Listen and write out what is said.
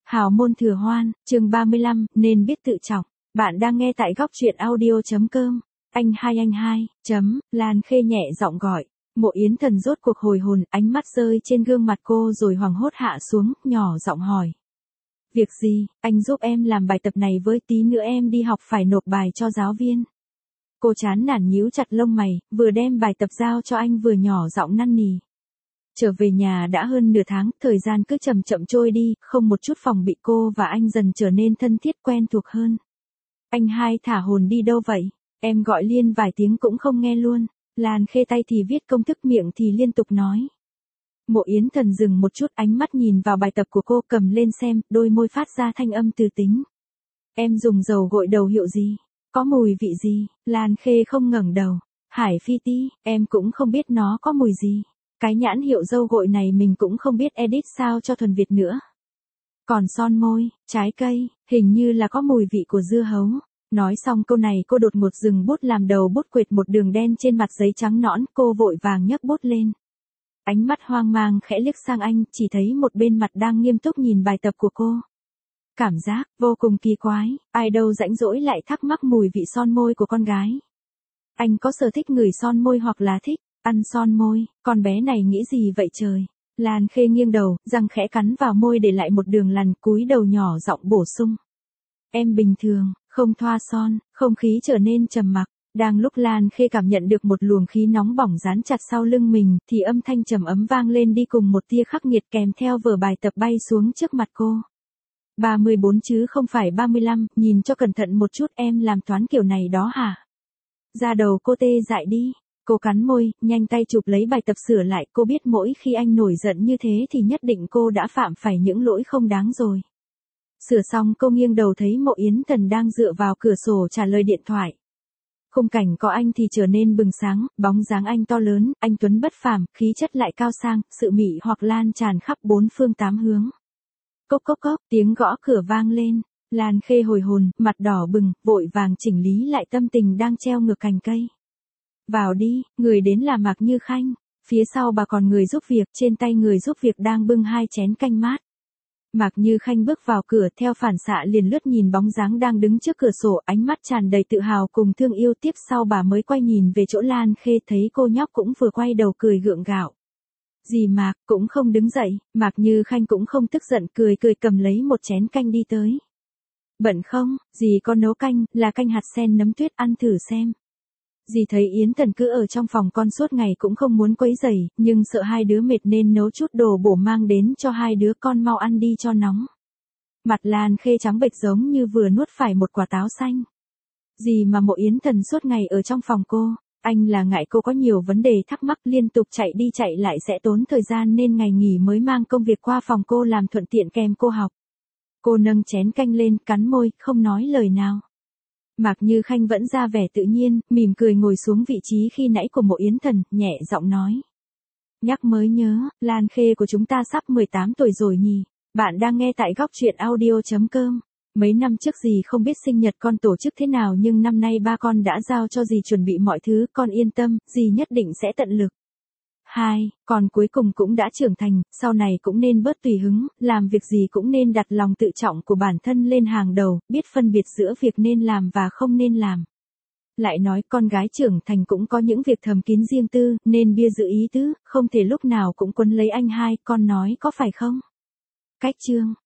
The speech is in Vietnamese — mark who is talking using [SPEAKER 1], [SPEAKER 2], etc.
[SPEAKER 1] Hào môn thừa hoan, chương 35, nên biết tự trọng. Bạn đang nghe tại góc truyện audio.com. Anh hai, Lan Khê nhẹ giọng gọi. Mộ Yến Thần rốt cuộc hồi hồn, ánh mắt rơi trên gương mặt cô rồi hoảng hốt hạ xuống, nhỏ giọng hỏi. Việc gì, anh giúp em làm bài tập này với, tí nữa em đi học phải nộp bài cho giáo viên. Cô chán nản nhíu chặt lông mày, vừa đem bài tập giao cho anh vừa nhỏ giọng năn nỉ. Trở về nhà đã hơn nửa tháng, thời gian cứ chậm chậm trôi đi, không một chút phòng bị, cô và anh dần trở nên thân thiết quen thuộc hơn. Anh hai thả hồn đi đâu vậy? Em gọi liên vài tiếng cũng không nghe luôn. Lan Khê tay thì viết công thức, miệng thì liên tục nói. Mộ Yến Thần dừng một chút, ánh mắt nhìn vào bài tập của cô, cầm lên xem, đôi môi phát ra thanh âm từ tính. Em dùng dầu gội đầu hiệu gì? Có mùi vị gì? Lan Khê không ngẩng đầu. Hải Phi Ti, em cũng không biết nó có mùi gì. Cái nhãn hiệu dâu gội này mình cũng không biết edit sao cho thuần Việt nữa. Còn son môi, trái cây, hình như là có mùi vị của dưa hấu. Nói xong câu này cô đột ngột dừng bút, làm đầu bút quệt một đường đen trên mặt giấy trắng nõn, cô vội vàng nhấc bút lên. Ánh mắt hoang mang khẽ liếc sang anh, chỉ thấy một bên mặt đang nghiêm túc nhìn bài tập của cô. Cảm giác vô cùng kỳ quái, ai đâu rãnh rỗi lại thắc mắc mùi vị son môi của con gái. Anh có sở thích ngửi son môi hoặc là thích ăn son môi, con bé này nghĩ gì vậy trời? Lan Khê nghiêng đầu, răng khẽ cắn vào môi để lại một đường lằn, cúi đầu nhỏ giọng bổ sung. Em bình thường, không thoa son. Không khí trở nên trầm mặc. Đang lúc Lan Khê cảm nhận được một luồng khí nóng bỏng dán chặt sau lưng mình, thì âm thanh trầm ấm vang lên đi cùng một tia khắc nghiệt kèm theo vở bài tập bay xuống trước mặt cô. 34 chứ không phải 35, nhìn cho cẩn thận một chút, em làm toán kiểu này đó hả? Da đầu cô tê dại đi. Cô cắn môi, nhanh tay chụp lấy bài tập sửa lại, cô biết mỗi khi anh nổi giận như thế thì nhất định cô đã phạm phải những lỗi không đáng rồi. Sửa xong cô nghiêng đầu thấy Mộ Yến Thần đang dựa vào cửa sổ trả lời điện thoại. Khung cảnh có anh thì trở nên bừng sáng, bóng dáng anh to lớn, anh tuấn bất phàm, khí chất lại cao sang, sự mị hoặc lan tràn khắp bốn phương tám hướng. Cốc cốc cốc, tiếng gõ cửa vang lên. Lan Khê hồi hồn, mặt đỏ bừng, vội vàng chỉnh lý lại tâm tình đang treo ngược cành cây. Vào đi, người đến là Mạc Như Khanh. Phía sau bà còn người giúp việc, trên tay người giúp việc đang bưng 2 chén canh mát. Mạc Như Khanh bước vào cửa, theo phản xạ liền lướt nhìn bóng dáng đang đứng trước cửa sổ, ánh mắt tràn đầy tự hào cùng thương yêu. Tiếp sau bà mới quay nhìn về chỗ Lan Khê, thấy cô nhóc cũng vừa quay đầu cười gượng gạo. Dì Mạc cũng không đứng dậy, Mạc Như Khanh cũng không tức giận, cười cầm lấy một chén canh đi tới. Bận không, dì có nấu canh, là canh hạt sen nấm tuyết, ăn thử xem. Dì thấy Yến Thần cứ ở trong phòng con suốt ngày cũng không muốn quấy rầy, nhưng sợ hai đứa mệt nên nấu chút đồ bổ mang đến cho hai đứa con mau ăn đi cho nóng. Mặt Lan Khê trắng bệch giống như vừa nuốt phải một quả táo xanh. Dì mà Mộ Yến Thần suốt ngày ở trong phòng cô, anh là ngại cô có nhiều vấn đề thắc mắc liên tục chạy đi chạy lại sẽ tốn thời gian nên ngày nghỉ mới mang công việc qua phòng cô làm thuận tiện kèm cô học. Cô nâng chén canh lên, cắn môi, không nói lời nào. Mạc Như Khanh vẫn ra vẻ tự nhiên, mỉm cười ngồi xuống vị trí khi nãy của Mộ Yến Thần, nhẹ giọng nói. Nhắc mới nhớ, Lan Khê của chúng ta sắp 18 tuổi rồi nhỉ. Bạn đang nghe tại góc truyện audio.com. Mấy năm trước dì không biết sinh nhật con tổ chức thế nào nhưng năm nay ba con đã giao cho dì chuẩn bị mọi thứ, con yên tâm, dì nhất định sẽ tận lực. 2. Con cuối cùng cũng đã trưởng thành, sau này cũng nên bớt tùy hứng, làm việc gì cũng nên đặt lòng tự trọng của bản thân lên hàng đầu, biết phân biệt giữa việc nên làm và không nên làm. Lại nói con gái trưởng thành cũng có những việc thầm kín riêng tư, nên bia giữ ý tứ, không thể lúc nào cũng quấn lấy anh hai, con nói có phải không? Cách chương.